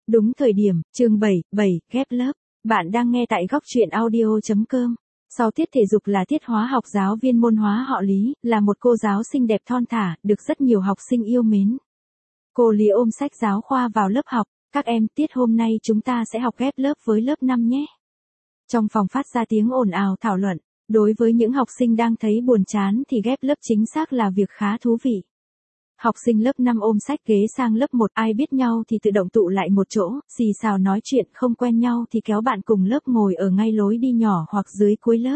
Đúng thời điểm, chương 7, ghép lớp. Bạn đang nghe tại góc truyện audio.com. Sau tiết thể dục là tiết hóa học, giáo viên môn hóa họ Lý, là một cô giáo xinh đẹp thon thả, được rất nhiều học sinh yêu mến. Cô Lý ôm sách giáo khoa vào lớp học, các em, tiết hôm nay chúng ta sẽ học ghép lớp với lớp 5 nhé. Trong phòng phát ra tiếng ồn ào thảo luận, đối với những học sinh đang thấy buồn chán thì ghép lớp chính xác là việc khá thú vị. Học sinh lớp 5 ôm sách ghế sang lớp 1, ai biết nhau thì tự động tụ lại một chỗ, xì xào nói chuyện, không quen nhau thì kéo bạn cùng lớp ngồi ở ngay lối đi nhỏ hoặc dưới cuối lớp.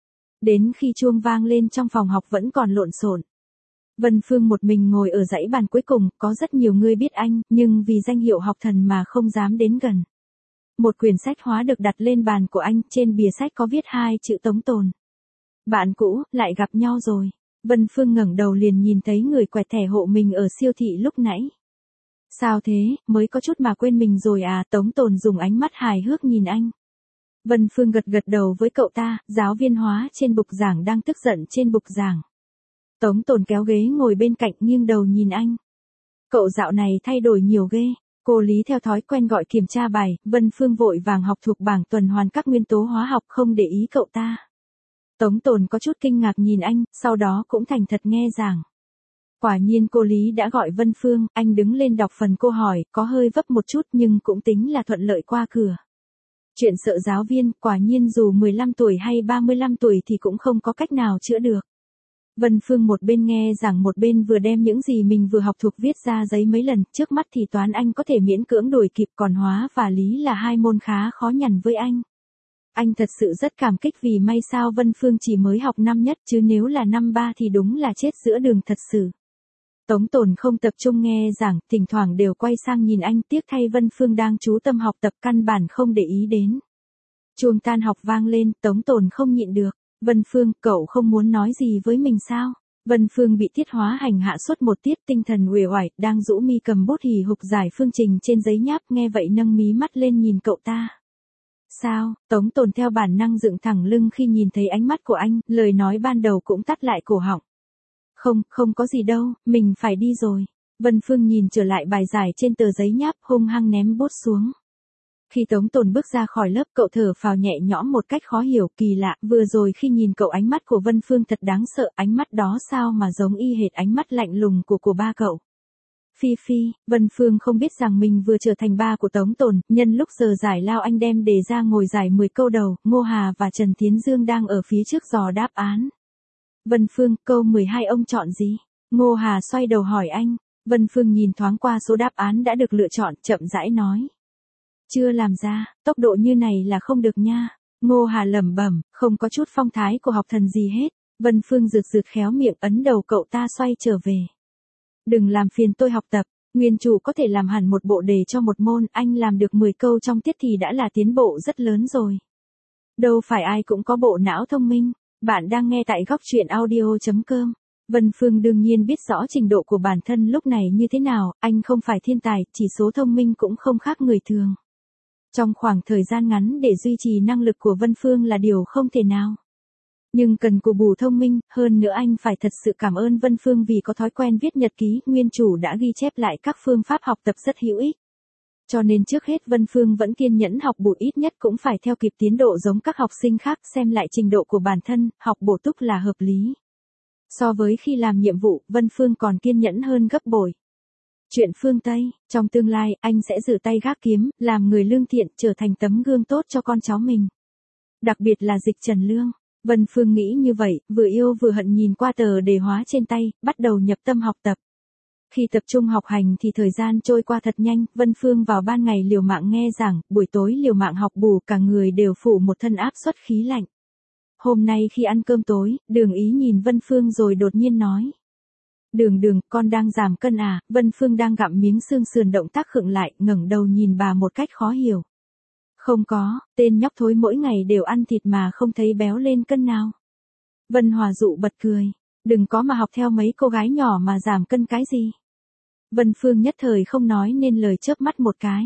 Đến khi chuông vang lên trong phòng học vẫn còn lộn xộn. Vân Phương một mình ngồi ở dãy bàn cuối cùng, có rất nhiều người biết anh, nhưng vì danh hiệu học thần mà không dám đến gần. Một quyển sách hóa được đặt lên bàn của anh, trên bìa sách có viết 2 chữ Tống Tồn. Bạn cũ, lại gặp nhau rồi. Vân Phương ngẩng đầu liền nhìn thấy người quẹt thẻ hộ mình ở siêu thị lúc nãy. Sao thế, mới có chút mà quên mình rồi à? Tống Tồn dùng ánh mắt hài hước nhìn anh. Vân Phương gật gật đầu với cậu ta, giáo viên hóa trên bục giảng đang tức giận trên bục giảng. Tống Tồn kéo ghế ngồi bên cạnh nghiêng đầu nhìn anh. Cậu dạo này thay đổi nhiều ghê. Cô Lý theo thói quen gọi kiểm tra bài, Vân Phương vội vàng học thuộc bảng tuần hoàn các nguyên tố hóa học, không để ý cậu ta. Tống Tồn có chút kinh ngạc nhìn anh, sau đó cũng thành thật nghe giảng. Quả nhiên cô Lý đã gọi Vân Phương, anh đứng lên đọc phần cô hỏi, có hơi vấp một chút nhưng cũng tính là thuận lợi qua cửa. Chuyện sợ giáo viên, quả nhiên dù 15 tuổi hay 35 tuổi thì cũng không có cách nào chữa được. Vân Phương một bên nghe giảng một bên vừa đem những gì mình vừa học thuộc viết ra giấy mấy lần, trước mắt thì toán anh có thể miễn cưỡng đuổi kịp, còn hóa và lý là 2 môn khá khó nhằn với anh. Anh thật sự rất cảm kích vì may sao Vân Phương chỉ mới học năm nhất, chứ nếu là năm 3 thì đúng là chết giữa đường thật sự. Tống Tồn không tập trung nghe giảng, thỉnh thoảng đều quay sang nhìn anh, tiếc thay Vân Phương đang chú tâm học tập căn bản không để ý đến. Chuông tan học vang lên, Tống Tồn không nhịn được. Vân Phương, cậu không muốn nói gì với mình sao? Vân Phương bị tiết hóa hành hạ suốt một tiết, tinh thần uể oải, đang rũ mi cầm bút hì hục giải phương trình trên giấy nháp, nghe vậy nâng mí mắt lên nhìn cậu ta. Sao? Tống Tồn theo bản năng dựng thẳng lưng khi nhìn thấy ánh mắt của anh, lời nói ban đầu cũng tắt lại cổ họng. Không có gì đâu, mình phải đi rồi. Vân Phương nhìn trở lại bài giải trên tờ giấy nháp, hung hăng ném bút xuống. Khi Tống Tồn bước ra khỏi lớp, cậu thở phào nhẹ nhõm một cách khó hiểu, kỳ lạ, vừa rồi khi nhìn cậu ánh mắt của Vân Phương thật đáng sợ, ánh mắt đó sao mà giống y hệt ánh mắt lạnh lùng của ba cậu. Phi, Vân Phương không biết rằng mình vừa trở thành ba của Tống Tồn, nhân lúc giờ giải lao anh đem đề ra ngồi giải 10 câu đầu, Ngô Hà và Trần Tiến Dương đang ở phía trước dò đáp án. Vân Phương, câu 12 ông chọn gì? Ngô Hà xoay đầu hỏi anh. Vân Phương nhìn thoáng qua số đáp án đã được lựa chọn, chậm rãi nói. Chưa làm ra, tốc độ như này là không được nha. Ngô Hà lẩm bẩm, không có chút phong thái của học thần gì hết. Vân Phương rực khéo miệng ấn đầu cậu ta xoay trở về. Đừng làm phiền tôi học tập, nguyên chủ có thể làm hẳn một bộ đề cho một môn, anh làm được 10 câu trong tiết thì đã là tiến bộ rất lớn rồi. Đâu phải ai cũng có bộ não thông minh. Bạn đang nghe tại góc truyện audio.com. Vân Phương đương nhiên biết rõ trình độ của bản thân lúc này như thế nào, anh không phải thiên tài, chỉ số thông minh cũng không khác người thường. Trong khoảng thời gian ngắn để duy trì năng lực của Vân Phương là điều không thể nào. Nhưng cần cù bù thông minh, hơn nữa anh phải thật sự cảm ơn Vân Phương vì có thói quen viết nhật ký, nguyên chủ đã ghi chép lại các phương pháp học tập rất hữu ích. Cho nên trước hết Vân Phương vẫn kiên nhẫn học bù, ít nhất cũng phải theo kịp tiến độ giống các học sinh khác, xem lại trình độ của bản thân, học bổ túc là hợp lý. So với khi làm nhiệm vụ, Vân Phương còn kiên nhẫn hơn gấp bội. Chuyện phương Tây, trong tương lai, anh sẽ rửa tay gác kiếm, làm người lương thiện, trở thành tấm gương tốt cho con cháu mình. Đặc biệt là Dịch Trần Lương. Vân Phương nghĩ như vậy, vừa yêu vừa hận nhìn qua tờ đề hóa trên tay, bắt đầu nhập tâm học tập. Khi tập trung học hành thì thời gian trôi qua thật nhanh, Vân Phương vào ban ngày liều mạng nghe giảng, buổi tối liều mạng học bù, cả người đều phủ một thân áp suất khí lạnh. Hôm nay khi ăn cơm tối, Đường Ý nhìn Vân Phương rồi đột nhiên nói. Đường, con đang giảm cân à? Vân Phương đang gặm miếng xương sườn, động tác khựng lại, ngẩng đầu nhìn bà một cách khó hiểu. Không có, tên nhóc thối mỗi ngày đều ăn thịt mà không thấy béo lên cân nào. Vân Hòa Dụ bật cười. Đừng có mà học theo mấy cô gái nhỏ mà giảm cân cái gì. Vân Phương nhất thời không nói nên lời, chớp mắt một cái.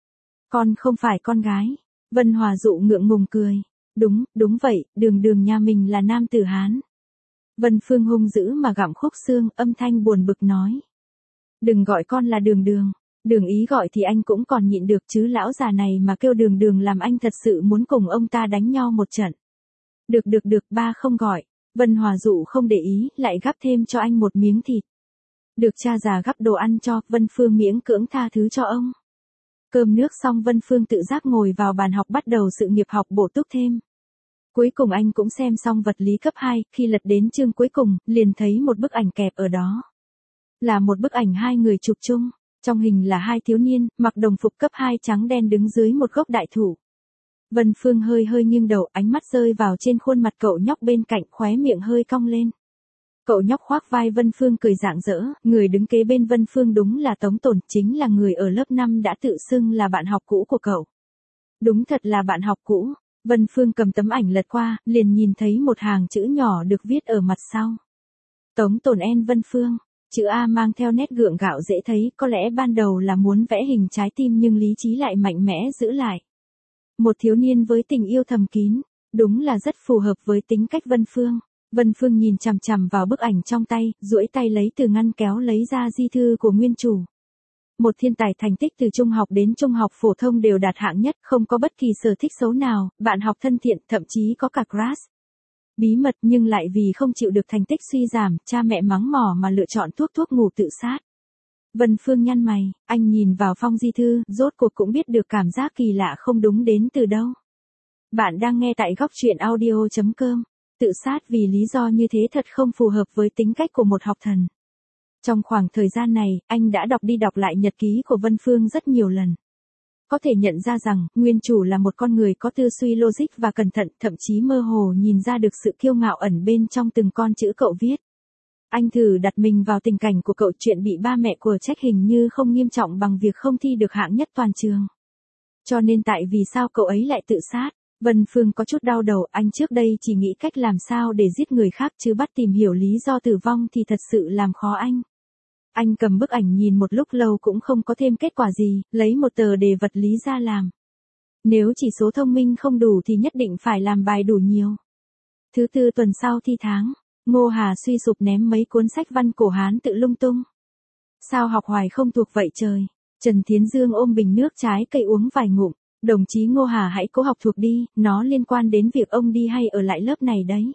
Con không phải con gái. Vân Hòa Dụ ngượng ngùng cười. Đúng vậy, Đường nhà mình là nam tử Hán. Vân Phương hung dữ mà gặm khúc xương, âm thanh buồn bực nói. Đừng gọi con là Đường. Đường Ý gọi thì anh cũng còn nhịn được chứ lão già này mà kêu Đường Đường làm anh thật sự muốn cùng ông ta đánh nhau một trận. Được, ba không gọi. Vân Hòa Dụ không để ý, lại gắp thêm cho anh một miếng thịt. Được cha già gắp đồ ăn cho, Vân Phương miễn cưỡng tha thứ cho ông. Cơm nước xong Vân Phương tự giác ngồi vào bàn học bắt đầu sự nghiệp học bổ túc thêm. Cuối cùng anh cũng xem xong vật lý cấp 2, khi lật đến chương cuối cùng, liền thấy một bức ảnh kẹp ở đó. Là một bức ảnh hai người chụp chung, trong hình là hai thiếu niên, mặc đồng phục cấp 2 trắng đen đứng dưới một gốc đại thụ. Vân Phương hơi nghiêng đầu, ánh mắt rơi vào trên khuôn mặt cậu nhóc bên cạnh, khóe miệng hơi cong lên. Cậu nhóc khoác vai Vân Phương cười rạng rỡ, người đứng kế bên Vân Phương đúng là Tống Tồn, chính là người ở lớp 5 đã tự xưng là bạn học cũ của cậu. Đúng thật là bạn học cũ. Vân Phương cầm tấm ảnh lật qua, liền nhìn thấy một hàng chữ nhỏ được viết ở mặt sau. Tống Tồn N Vân Phương, chữ A mang theo nét gượng gạo dễ thấy, có lẽ ban đầu là muốn vẽ hình trái tim nhưng lý trí lại mạnh mẽ giữ lại. Một thiếu niên với tình yêu thầm kín, đúng là rất phù hợp với tính cách Vân Phương. Vân Phương nhìn chằm chằm vào bức ảnh trong tay, duỗi tay lấy từ ngăn kéo lấy ra di thư của nguyên chủ. Một thiên tài thành tích từ trung học đến trung học phổ thông đều đạt hạng nhất, không có bất kỳ sở thích xấu nào, bạn học thân thiện, thậm chí có cả crush. Bí mật nhưng lại vì không chịu được thành tích suy giảm, cha mẹ mắng mỏ mà lựa chọn thuốc ngủ tự sát. Vân Phương nhăn mày, anh nhìn vào phong di thư, rốt cuộc cũng biết được cảm giác kỳ lạ không đúng đến từ đâu. Bạn đang nghe tại góc truyện audio.com. Tự sát vì lý do như thế thật không phù hợp với tính cách của một học thần. Trong khoảng thời gian này, anh đã đọc đi đọc lại nhật ký của Vân Phương rất nhiều lần. Có thể nhận ra rằng, nguyên chủ là một con người có tư duy logic và cẩn thận, thậm chí mơ hồ nhìn ra được sự kiêu ngạo ẩn bên trong từng con chữ cậu viết. Anh thử đặt mình vào tình cảnh của cậu, chuyện bị ba mẹ của trách hình như không nghiêm trọng bằng việc không thi được hạng nhất toàn trường. Cho nên tại vì sao cậu ấy lại tự sát? Vân Phương có chút đau đầu, anh trước đây chỉ nghĩ cách làm sao để giết người khác chứ bắt tìm hiểu lý do tử vong thì thật sự làm khó anh. Anh cầm bức ảnh nhìn một lúc lâu cũng không có thêm kết quả gì, lấy một tờ đề vật lý ra làm. Nếu chỉ số thông minh không đủ thì nhất định phải làm bài đủ nhiều. Thứ tư tuần sau thi tháng, Ngô Hà suy sụp ném mấy cuốn sách văn cổ Hán tự lung tung. Sao học hoài không thuộc vậy trời? Trần Thiến Dương ôm bình nước trái cây uống vài ngụm. Đồng chí Ngô Hà hãy cố học thuộc đi, nó liên quan đến việc ông đi hay ở lại lớp này đấy.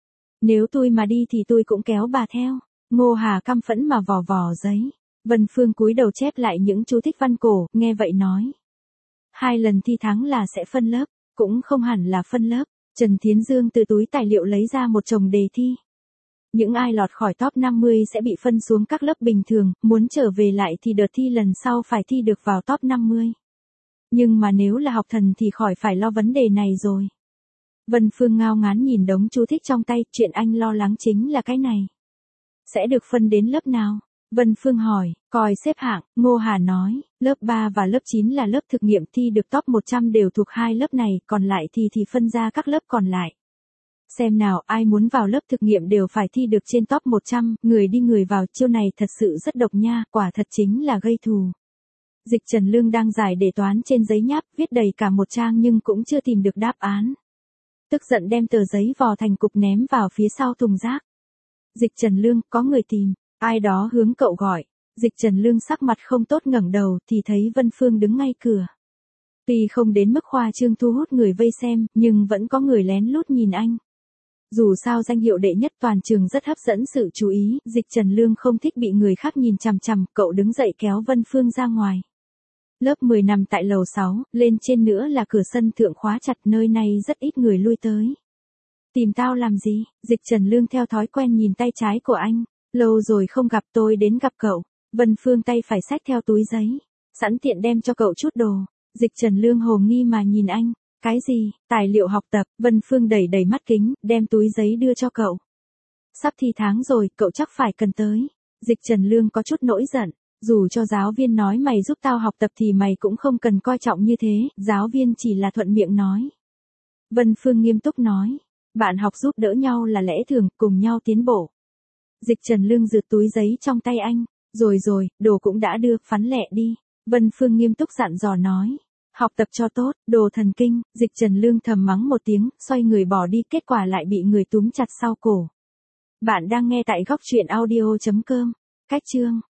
Nếu tôi mà đi thì tôi cũng kéo bà theo. Ngô Hà căm phẫn mà vò vò giấy. Vân Phương cúi đầu chép lại những chú thích văn cổ, nghe vậy nói. 2 lần thi thắng là sẽ phân lớp, cũng không hẳn là phân lớp. Trần Thiến Dương từ túi tài liệu lấy ra một chồng đề thi. Những ai lọt khỏi top 50 sẽ bị phân xuống các lớp bình thường, muốn trở về lại thì đợt thi lần sau phải thi được vào top 50. Nhưng mà nếu là học thần thì khỏi phải lo vấn đề này rồi. Vân Phương ngao ngán nhìn đống chú thích trong tay, chuyện anh lo lắng chính là cái này. Sẽ được phân đến lớp nào? Vân Phương hỏi, coi xếp hạng, Ngô Hà nói, lớp 3 và lớp 9 là lớp thực nghiệm, thi được top 100 đều thuộc 2 lớp này, còn lại thì phân ra các lớp còn lại. Xem nào, ai muốn vào lớp thực nghiệm đều phải thi được trên top 100, người đi người vào, chiêu này thật sự rất độc nha, quả thật chính là gây thù. Dịch Trần Lương đang giải đề toán trên giấy nháp, viết đầy cả một trang nhưng cũng chưa tìm được đáp án. Tức giận đem tờ giấy vò thành cục ném vào phía sau thùng rác. Dịch Trần Lương, có người tìm, ai đó hướng cậu gọi. Dịch Trần Lương sắc mặt không tốt ngẩng đầu thì thấy Vân Phương đứng ngay cửa. Tuy không đến mức khoa trương thu hút người vây xem, nhưng vẫn có người lén lút nhìn anh. Dù sao danh hiệu đệ nhất toàn trường rất hấp dẫn sự chú ý, Dịch Trần Lương không thích bị người khác nhìn chằm chằm, cậu đứng dậy kéo Vân Phương ra ngoài. Lớp 10 nằm tại lầu 6, lên trên nữa là cửa sân thượng khóa chặt, nơi này rất ít người lui tới. Tìm tao làm gì? Dịch Trần Lương theo thói quen nhìn tay trái của anh. Lâu rồi không gặp, tôi đến gặp cậu. Vân Phương tay phải xách theo túi giấy. Sẵn tiện đem cho cậu chút đồ. Dịch Trần Lương hồ nghi mà nhìn anh. Cái gì? Tài liệu học tập. Vân Phương đẩy mắt kính, đem túi giấy đưa cho cậu. Sắp thi tháng rồi, cậu chắc phải cần tới. Dịch Trần Lương có chút nổi giận. Dù cho giáo viên nói mày giúp tao học tập thì mày cũng không cần coi trọng như thế, giáo viên chỉ là thuận miệng nói. Vân Phương nghiêm túc nói, bạn học giúp đỡ nhau là lẽ thường, cùng nhau tiến bộ. Dịch Trần Lương rượt túi giấy trong tay anh, rồi, đồ cũng đã đưa, phắn lẹ đi. Vân Phương nghiêm túc dặn dò nói, học tập cho tốt, đồ thần kinh. Dịch Trần Lương thầm mắng một tiếng, xoay người bỏ đi, kết quả lại bị người túm chặt sau cổ. Bạn đang nghe tại góc truyện audio.com, cách chương.